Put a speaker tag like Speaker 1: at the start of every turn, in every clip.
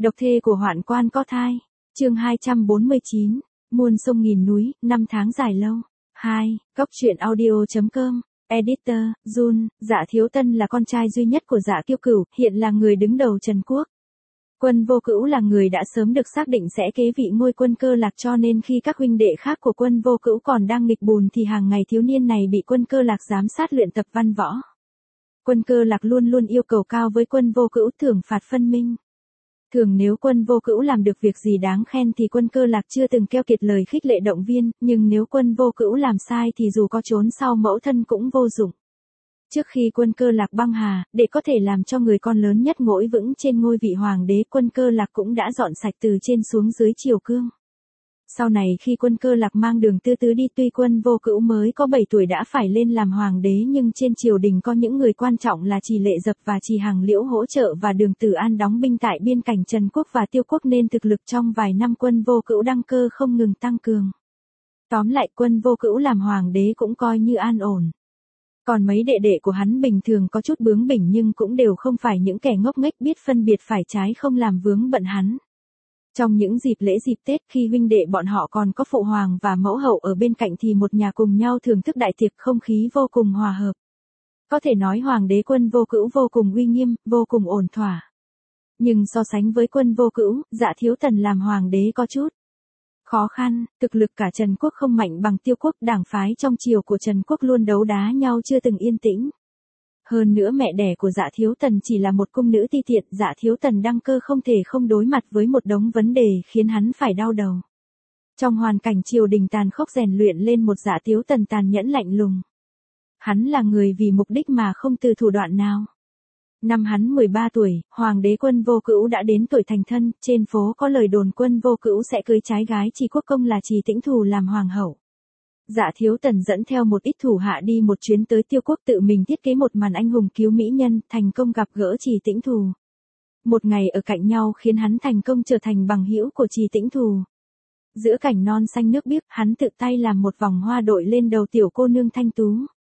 Speaker 1: Độc thê của hoạn quan có thai. Chương 249. Muôn sông nghìn núi, năm tháng dài lâu. 2. Góc truyện audio.com. Editor, Jun. Dạ Thiếu Tân là con trai duy nhất của Dạ Kiêu Cửu, hiện là người đứng đầu Trần Quốc. Quân Vô Cữu là người đã sớm được xác định sẽ kế vị ngôi Quân Cơ Lạc, cho nên khi các huynh đệ khác của Quân Vô Cữu còn đang nghịch bùn thì hàng ngày thiếu niên này bị Quân Cơ Lạc giám sát luyện tập văn võ. Quân Cơ Lạc luôn luôn yêu cầu cao với Quân Vô Cữu, thưởng phạt phân minh. Thường nếu Quân Vô Cữu làm được việc gì đáng khen thì Quân Cơ Lạc chưa từng keo kiệt lời khích lệ động viên, nhưng nếu Quân Vô Cữu làm sai thì dù có trốn sau mẫu thân cũng vô dụng. Trước khi Quân Cơ Lạc băng hà, để có thể làm cho người con lớn nhất ngồi vững trên ngôi vị hoàng đế, Quân Cơ Lạc cũng đã dọn sạch từ trên xuống dưới triều cương. Sau này khi Quân Cơ Lạc mang Đường Tư Tứ đi, tuy Quân Vô Cữu mới có 7 tuổi đã phải lên làm hoàng đế, nhưng trên triều đình có những người quan trọng là Trì Lệ Dập và Trì Hằng Liễu hỗ trợ và Đường Tử An đóng binh tại biên cảnh Trần Quốc và Tiêu Quốc, nên thực lực trong vài năm Quân Vô Cữu đăng cơ không ngừng tăng cường. Tóm lại, Quân Vô Cữu làm hoàng đế cũng coi như an ổn. Còn mấy đệ đệ của hắn bình thường có chút bướng bỉnh nhưng cũng đều không phải những kẻ ngốc nghếch, biết phân biệt phải trái không làm vướng bận hắn. Trong những dịp lễ dịp Tết, khi huynh đệ bọn họ còn có phụ hoàng và mẫu hậu ở bên cạnh thì một nhà cùng nhau thưởng thức đại tiệc, không khí vô cùng hòa hợp. Có thể nói hoàng đế Quân Vô Cữu vô cùng uy nghiêm, vô cùng ổn thỏa. Nhưng so sánh với Quân Vô Cữu, Dạ Thiếu Tần làm hoàng đế có chút khó khăn. Thực lực cả Trần Quốc không mạnh bằng Tiêu Quốc, đảng phái trong triều của Trần Quốc luôn đấu đá nhau chưa từng yên tĩnh. Hơn nữa mẹ đẻ của Dạ Thiếu Tần chỉ là một cung nữ ti tiện, Dạ Thiếu Tần đăng cơ không thể không đối mặt với một đống vấn đề khiến hắn phải đau đầu. Trong hoàn cảnh triều đình tàn khốc rèn luyện lên một Dạ Thiếu Tần tàn nhẫn lạnh lùng. Hắn là người vì mục đích mà không từ thủ đoạn nào. Năm hắn 13 tuổi, hoàng đế Quân Vô Cữu đã đến tuổi thành thân, trên phố có lời đồn Quân Vô Cữu sẽ cưới trái gái Trì Quốc công là Trì Tĩnh Thù làm hoàng hậu. Dạ Thiếu Tần dẫn theo một ít thủ hạ đi một chuyến tới Tiêu Quốc, tự mình thiết kế một màn anh hùng cứu mỹ nhân, thành công gặp gỡ Trì Tĩnh Thù. Một ngày ở cạnh nhau khiến hắn thành công trở thành bằng hữu của Trì Tĩnh Thù. Giữa cảnh non xanh nước biếc, hắn tự tay làm một vòng hoa đội lên đầu tiểu cô nương thanh tú.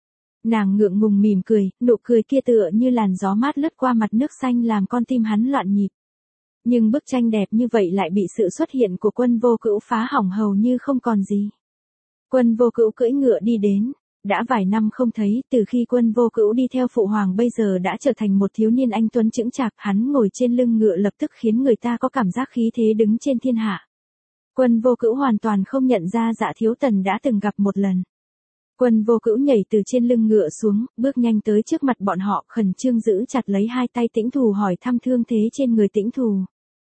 Speaker 1: Nàng ngượng ngùng mỉm cười, nụ cười kia tựa như làn gió mát lướt qua mặt nước xanh làm con tim hắn loạn nhịp. Nhưng bức tranh đẹp như vậy lại bị sự xuất hiện của Quân Vô Cữu phá hỏng hầu như không còn gì. Quân Vô Cữu cưỡi ngựa đi đến. Đã vài năm không thấy, từ khi Quân Vô Cữu đi theo phụ hoàng bây giờ đã trở thành một thiếu niên anh tuấn chững chạc, hắn ngồi trên lưng ngựa lập tức khiến người ta có cảm giác khí thế đứng trên thiên hạ. Quân Vô Cữu hoàn toàn không nhận ra Dạ Thiếu Tần đã từng gặp một lần. Quân Vô Cữu nhảy từ trên lưng ngựa xuống, bước nhanh tới trước mặt bọn họ, khẩn trương giữ chặt lấy hai tay Tĩnh Thù hỏi thăm thương thế trên người Tĩnh Thù.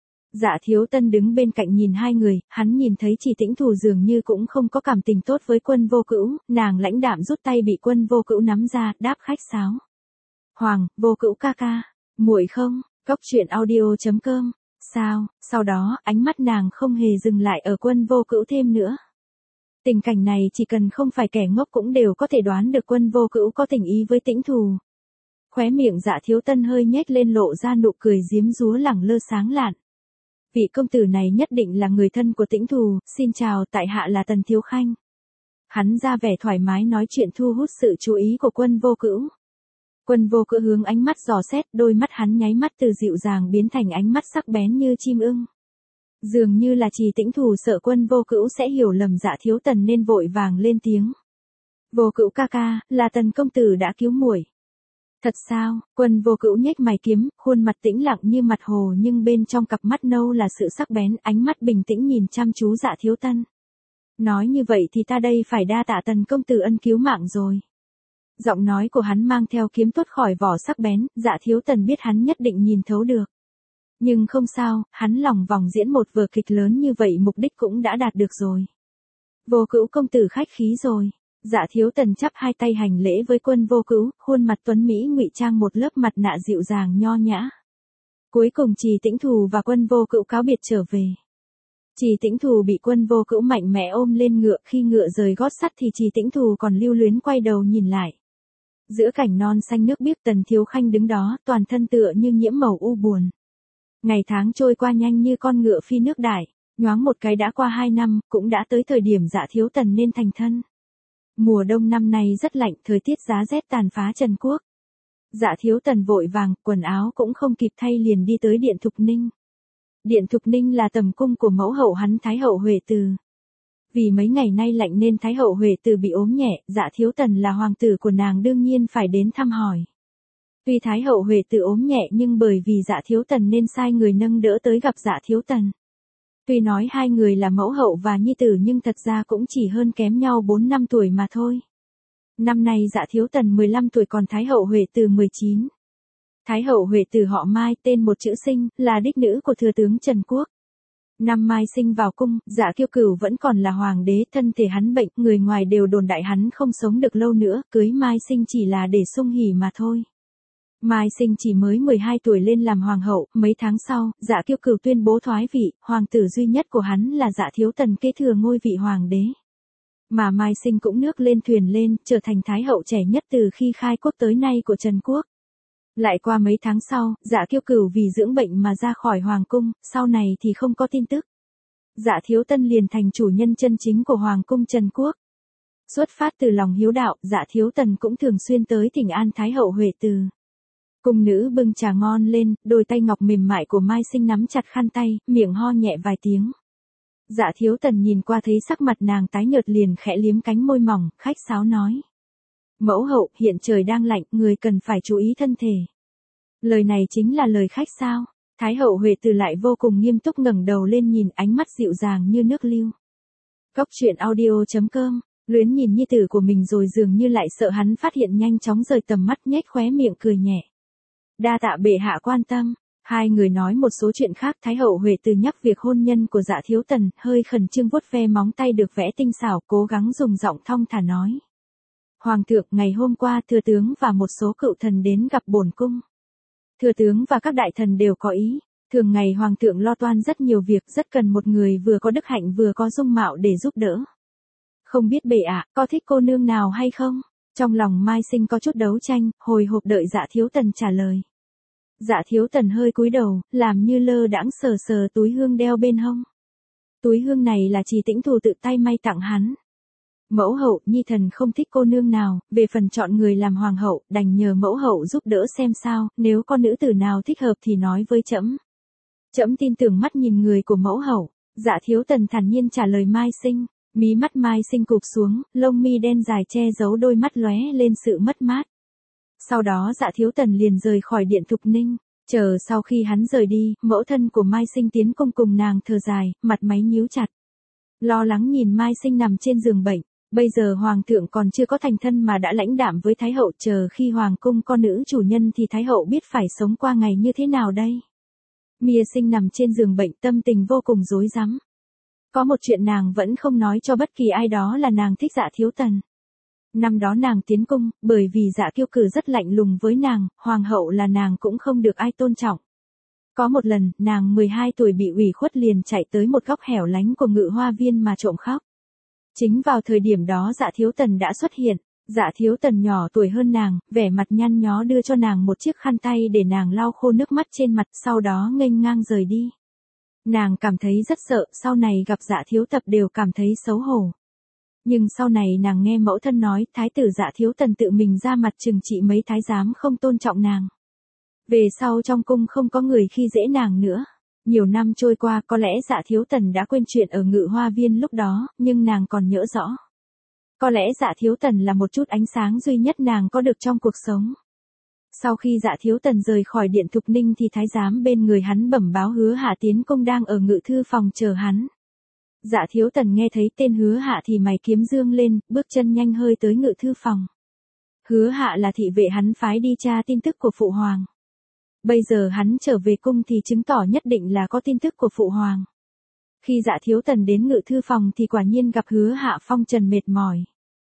Speaker 1: Dạ Thiếu Tân đứng bên cạnh nhìn hai người, hắn nhìn thấy Trì Tĩnh Thù dường như cũng không có cảm tình tốt với Quân Vô Cữu, nàng lãnh đạm rút tay bị Quân Vô Cữu nắm ra, đáp khách sáo. Hoàng, Vô Cữu ca ca, muội không, góc truyện audio.com, sao, sau đó, ánh mắt nàng không hề dừng lại ở Quân Vô Cữu thêm nữa. Tình cảnh này chỉ cần không phải kẻ ngốc cũng đều có thể đoán được Quân Vô Cữu có tình ý với Tĩnh Thù. Khóe miệng Dạ Thiếu Tân hơi nhếch lên lộ ra nụ cười diếm dúa lẳng lơ sáng lạn. Vị công tử này nhất định là người thân của Tĩnh Thù, xin chào, tại hạ là Tần Thiếu Khanh. Hắn ra vẻ thoải mái nói chuyện thu hút sự chú ý của Quân Vô Cữu. Quân Vô Cữu hướng ánh mắt dò xét, đôi mắt hắn nháy mắt từ dịu dàng biến thành ánh mắt sắc bén như chim ưng. Dường như là Trì Tĩnh Thù sợ Quân Vô Cữu sẽ hiểu lầm Dạ Thiếu Tần nên vội vàng lên tiếng. Vô Cữu ca ca, là Tần công tử đã cứu muội. Thật sao? Quân Vô Cữu nhếch mày kiếm, khuôn mặt tĩnh lặng như mặt hồ nhưng bên trong cặp mắt nâu là sự sắc bén, ánh mắt bình tĩnh nhìn chăm chú Dạ Thiếu Tân. Nói như vậy thì ta đây phải đa tạ Tần công tử ân cứu mạng rồi. Giọng nói của hắn mang theo kiếm tuốt khỏi vỏ sắc bén, Dạ Thiếu Tần biết hắn nhất định nhìn thấu được. Nhưng không sao, hắn lòng vòng diễn một vở kịch lớn như vậy mục đích cũng đã đạt được rồi. Vô Cữu công tử khách khí rồi. Dạ Thiếu Tần chắp hai tay hành lễ với Quân Vô Cữu, khuôn mặt tuấn mỹ ngụy trang một lớp mặt nạ dịu dàng nho nhã. Cuối cùng Trì Tĩnh Thù và Quân Vô Cữu cáo biệt trở về. Trì Tĩnh Thù bị Quân Vô Cữu mạnh mẽ ôm lên ngựa, khi ngựa rời gót sắt thì Trì Tĩnh Thù còn lưu luyến quay đầu nhìn lại. Giữa cảnh non xanh nước biếc, Tần Thiếu Khanh đứng đó, toàn thân tựa như nhiễm màu u buồn. Ngày tháng trôi qua nhanh như con ngựa phi nước đại, nhoáng một cái đã qua 2 năm, cũng đã tới thời điểm Dạ Thiếu Tần nên thành thân. Mùa đông năm nay rất lạnh, thời tiết giá rét tàn phá Trần Quốc. Dạ Thiếu Tần vội vàng, quần áo cũng không kịp thay liền đi tới Điện Thục Ninh. Điện Thục Ninh là tầm cung của mẫu hậu hắn Thái hậu Huệ Từ. Vì mấy ngày nay lạnh nên Thái hậu Huệ Từ bị ốm nhẹ, Dạ Thiếu Tần là hoàng tử của nàng đương nhiên phải đến thăm hỏi. Tuy Thái hậu Huệ Từ ốm nhẹ nhưng bởi vì Dạ Thiếu Tần nên sai người nâng đỡ tới gặp Dạ Thiếu Tần. Tuy nói hai người là mẫu hậu và nhi tử nhưng thật ra cũng chỉ hơn kém nhau 4 năm tuổi mà thôi. Năm nay Dạ Thiếu Tần 15 tuổi còn Thái hậu Huệ Từ 19. Thái hậu Huệ Từ họ Mai, tên một chữ Sinh, là đích nữ của thừa tướng Trần Quốc. Năm Mai Sinh vào cung, Dạ Kiêu Cửu vẫn còn là hoàng đế, thân thể hắn bệnh, người ngoài đều đồn đại hắn không sống được lâu nữa, cưới Mai Sinh chỉ là để sung hỉ mà thôi. Mai Sinh chỉ mới 12 tuổi lên làm hoàng hậu, mấy tháng sau, Dạ Kiêu Cửu tuyên bố thoái vị, hoàng tử duy nhất của hắn là Dạ Thiếu Tần kế thừa ngôi vị hoàng đế. Mà Mai Sinh cũng nước lên thuyền lên, trở thành thái hậu trẻ nhất từ khi khai quốc tới nay của Trần Quốc. Lại qua mấy tháng sau, Dạ Kiêu Cửu vì dưỡng bệnh mà ra khỏi hoàng cung, sau này thì không có tin tức. Dạ Thiếu Tần liền thành chủ nhân chân chính của hoàng cung Trần Quốc. Xuất phát từ lòng hiếu đạo, Dạ Thiếu Tần cũng thường xuyên tới thỉnh an Thái hậu Huệ Từ. Cung nữ bưng trà ngon lên, đôi tay ngọc mềm mại của Mai Sinh nắm chặt khăn tay, miệng ho nhẹ vài tiếng. Dạ Thiếu Tần nhìn qua thấy sắc mặt nàng tái nhợt liền khẽ liếm cánh môi mỏng, khách sáo nói. Mẫu hậu, hiện trời đang lạnh, người cần phải chú ý thân thể. Lời này chính là lời khách sao? Thái hậu Huệ Từ lại vô cùng nghiêm túc ngẩng đầu lên nhìn, ánh mắt dịu dàng như nước lưu. Cốc truyện audio.com, luyến nhìn nhi tử của mình rồi dường như lại sợ hắn phát hiện, nhanh chóng rời tầm mắt, nhếch khóe miệng cười nhẹ. Đa tạ bệ hạ quan tâm. Hai người nói một số chuyện khác. Thái hậu Huệ Từ nhắc việc hôn nhân của Dạ Thiếu Tần, hơi khẩn trương vuốt ve móng tay được vẽ tinh xảo, cố gắng dùng giọng thong thả nói. Hoàng thượng, ngày hôm qua thừa tướng và một số cựu thần đến gặp bổn cung. Thừa tướng và các đại thần đều có ý. Thường ngày hoàng thượng lo toan rất nhiều việc, rất cần một người vừa có đức hạnh vừa có dung mạo để giúp đỡ. Không biết bệ hạ có thích cô nương nào hay không? Trong lòng Mai Sinh có chút đấu tranh, hồi hộp đợi Dạ Thiếu Tần trả lời. Dạ Thiếu Tần hơi cúi đầu, làm như lơ đãng sờ sờ túi hương đeo bên hông. Túi hương này là Trì Tĩnh Thù tự tay may tặng hắn. Mẫu hậu, nhi thần không thích cô nương nào, về phần chọn người làm hoàng hậu, đành nhờ mẫu hậu giúp đỡ xem sao, nếu có nữ tử nào thích hợp thì nói với trẫm. Trẫm tin tưởng mắt nhìn người của mẫu hậu. Dạ Thiếu Tần thản nhiên trả lời Mai Sinh. Mí mắt Mai Sinh cụp xuống, lông mi đen dài che giấu đôi mắt lóe lên sự mất mát. Sau đó Dạ Thiếu Tần liền rời khỏi Điện Thục Ninh. Chờ sau khi hắn rời đi, mẫu thân của Mai Sinh tiến cung cùng nàng thở dài, mặt máy nhíu chặt. Lo lắng nhìn Mai Sinh nằm trên giường bệnh. Bây giờ hoàng thượng còn chưa có thành thân mà đã lãnh đạm với thái hậu, chờ khi hoàng cung con nữ chủ nhân thì thái hậu biết phải sống qua ngày như thế nào đây. Mia Sinh nằm trên giường bệnh, tâm tình vô cùng rối rắm. Có một chuyện nàng vẫn không nói cho bất kỳ ai, đó là nàng thích Dạ Thiếu Tần. Năm đó nàng tiến cung, bởi vì Dạ Kiêu Cửu rất lạnh lùng với nàng, hoàng hậu là nàng cũng không được ai tôn trọng. Có một lần, nàng 12 tuổi bị ủy khuất liền chạy tới một góc hẻo lánh của Ngự Hoa Viên mà trộm khóc. Chính vào thời điểm đó Dạ Thiếu Tần đã xuất hiện. Dạ Thiếu Tần nhỏ tuổi hơn nàng, vẻ mặt nhăn nhó đưa cho nàng một chiếc khăn tay để nàng lau khô nước mắt trên mặt, sau đó nghênh ngang rời đi. Nàng cảm thấy rất sợ, sau này gặp Dạ Thiếu Tập đều cảm thấy xấu hổ. Nhưng sau này nàng nghe mẫu thân nói, thái tử Dạ Thiếu Tần tự mình ra mặt trừng trị mấy thái giám không tôn trọng nàng. Về sau trong cung không có người khi dễ nàng nữa. Nhiều năm trôi qua, có lẽ Dạ Thiếu Tần đã quên chuyện ở Ngự Hoa Viên lúc đó, nhưng nàng còn nhớ rõ. Có lẽ Dạ Thiếu Tần là một chút ánh sáng duy nhất nàng có được trong cuộc sống. Sau khi Dạ Thiếu Tần rời khỏi Điện Thục Ninh thì thái giám bên người hắn bẩm báo Hứa Hạ tiến công đang ở ngự thư phòng chờ hắn. Dạ Thiếu Tần nghe thấy tên Hứa Hạ thì mày kiếm dương lên, bước chân nhanh hơi tới ngự thư phòng. Hứa Hạ là thị vệ hắn phái đi tra tin tức của phụ hoàng. Bây giờ hắn trở về cung thì chứng tỏ nhất định là có tin tức của phụ hoàng. Khi Dạ Thiếu Tần đến ngự thư phòng thì quả nhiên gặp Hứa Hạ phong trần mệt mỏi.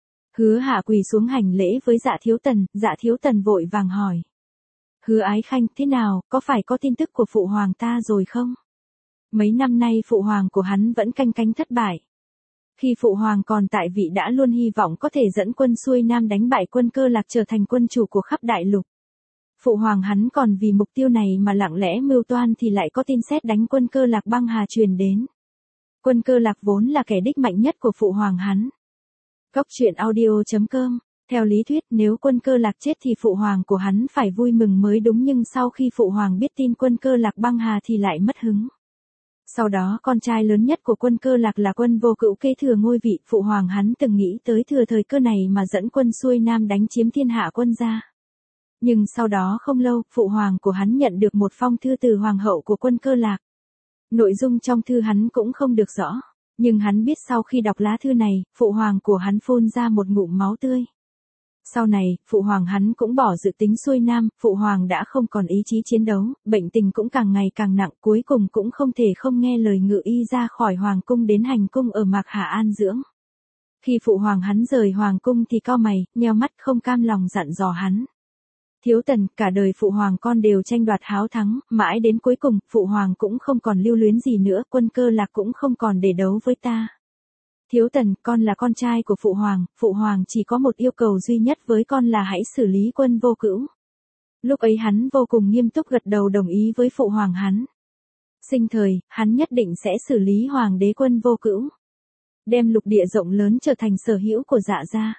Speaker 1: Hứa Hạ quỳ xuống hành lễ với Dạ Thiếu Tần vội vàng hỏi. Hứa Ái Khanh, thế nào, có phải có tin tức của phụ hoàng ta rồi không? Mấy năm nay phụ hoàng của hắn vẫn canh cánh thất bại. Khi phụ hoàng còn tại vị đã luôn hy vọng có thể dẫn quân xuôi nam đánh bại quân Cơ Lạc trở thành quân chủ của khắp đại lục. Phụ hoàng hắn còn vì mục tiêu này mà lặng lẽ mưu toan thì lại có tin xét đánh quân Cơ Lạc băng hà truyền đến. Quân Cơ Lạc vốn là kẻ địch mạnh nhất của phụ hoàng hắn. Cốc truyện audio.com. Theo lý thuyết nếu quân Cơ Lạc chết thì phụ hoàng của hắn phải vui mừng mới đúng, nhưng sau khi phụ hoàng biết tin quân Cơ Lạc băng hà thì lại mất hứng. Sau đó con trai lớn nhất của Quân Cơ Lạc là Quân Vô Cữu kế thừa ngôi vị, phụ hoàng hắn từng nghĩ tới thừa thời cơ này mà dẫn quân xuôi nam đánh chiếm thiên hạ Quân gia. Nhưng sau đó không lâu, phụ hoàng của hắn nhận được một phong thư từ hoàng hậu của Quân Cơ Lạc. Nội dung trong thư hắn cũng không được rõ, nhưng hắn biết sau khi đọc lá thư này, phụ hoàng của hắn phun ra một ngụm máu tươi. Sau này, phụ hoàng hắn cũng bỏ dự tính xuôi nam, phụ hoàng đã không còn ý chí chiến đấu, bệnh tình cũng càng ngày càng nặng, cuối cùng cũng không thể không nghe lời ngự y ra khỏi hoàng cung đến hành cung ở Mạc Hà an dưỡng. Khi phụ hoàng hắn rời hoàng cung thì cau mày, nheo mắt không cam lòng dặn dò hắn. Thiếu Tần, cả đời phụ hoàng con đều tranh đoạt háo thắng, mãi đến cuối cùng, phụ hoàng cũng không còn lưu luyến gì nữa, Quân Cơ Lạc cũng không còn để đấu với ta. Thiếu Tần, con là con trai của phụ hoàng chỉ có một yêu cầu duy nhất với con là hãy xử lý Quân Vô Cữu. Lúc ấy hắn vô cùng nghiêm túc gật đầu đồng ý với phụ hoàng hắn. Sinh thời, hắn nhất định sẽ xử lý hoàng đế Quân Vô Cữu. Đem lục địa rộng lớn trở thành sở hữu của Dạ gia.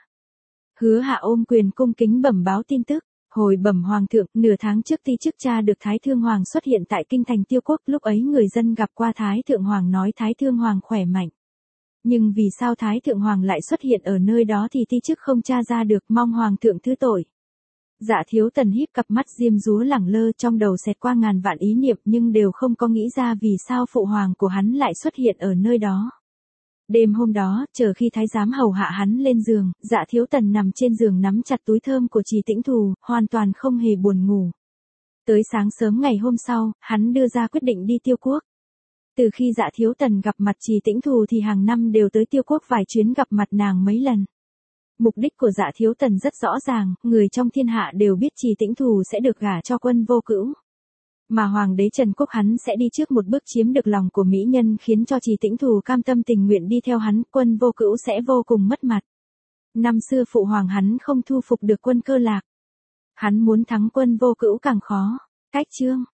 Speaker 1: Hứa Hạ ôm quyền cung kính bẩm báo tin tức. Hồi bẩm hoàng thượng, nửa tháng trước ti chức cha được Thái Thương Hoàng xuất hiện tại kinh thành Tiêu Quốc, lúc ấy người dân gặp qua Thái Thượng Hoàng nói Thái Thương Hoàng khỏe mạnh. Nhưng vì sao Thái Thượng Hoàng lại xuất hiện ở nơi đó thì ti chức không tra ra được, mong hoàng thượng thứ tội. Dạ Thiếu Tần híp cặp mắt diêm dúa lẳng lơ, trong đầu xẹt qua ngàn vạn ý niệm nhưng đều không có nghĩ ra vì sao phụ hoàng của hắn lại xuất hiện ở nơi đó. Đêm hôm đó, chờ khi thái giám hầu hạ hắn lên giường, Dạ Thiếu Tần nằm trên giường nắm chặt túi thơm của Trì Tĩnh Thù, hoàn toàn không hề buồn ngủ. Tới sáng sớm ngày hôm sau, hắn đưa ra quyết định đi Tiêu Quốc. Từ khi Dạ Thiếu Tần gặp mặt Trì Tĩnh Thù thì hàng năm đều tới Tiêu Quốc vài chuyến gặp mặt nàng mấy lần. Mục đích của Dạ Thiếu Tần rất rõ ràng, người trong thiên hạ đều biết Trì Tĩnh Thù sẽ được gả cho Quân Vô Cữu. Mà hoàng đế Trần Quốc hắn sẽ đi trước một bước chiếm được lòng của mỹ nhân khiến cho Trì Tĩnh Thù cam tâm tình nguyện đi theo hắn, Quân Vô Cữu sẽ vô cùng mất mặt. Năm xưa phụ hoàng hắn không thu phục được Quân Cơ Lạc. Hắn muốn thắng Quân Vô Cữu càng khó. Cách chương